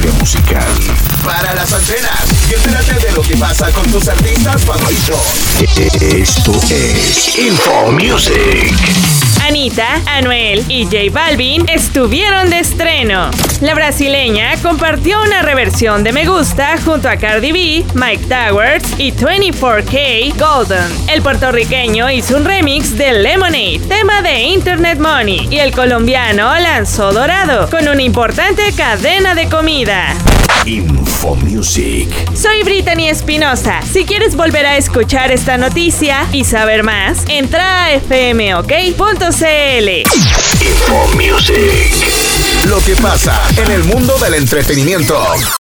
industria musical. Para las antenas y entérate de lo que pasa con tus artistas favoritos. Esto es Info Music. Anita, Anuel y J Balvin estuvieron de estreno. La brasileña compartió una reversión de Me Gusta junto a Cardi B, Mike Towers y 24K Golden. El puertorriqueño hizo un remix de Lemonade, tema de Internet Money, y el colombiano lanzó Dorado con una importante cadena de comida. Info Music. Soy Brittany Espinosa. Si quieres volver a escuchar esta noticia y saber más, entra a fmok.cl. Info Music. Lo que pasa en el mundo del entretenimiento.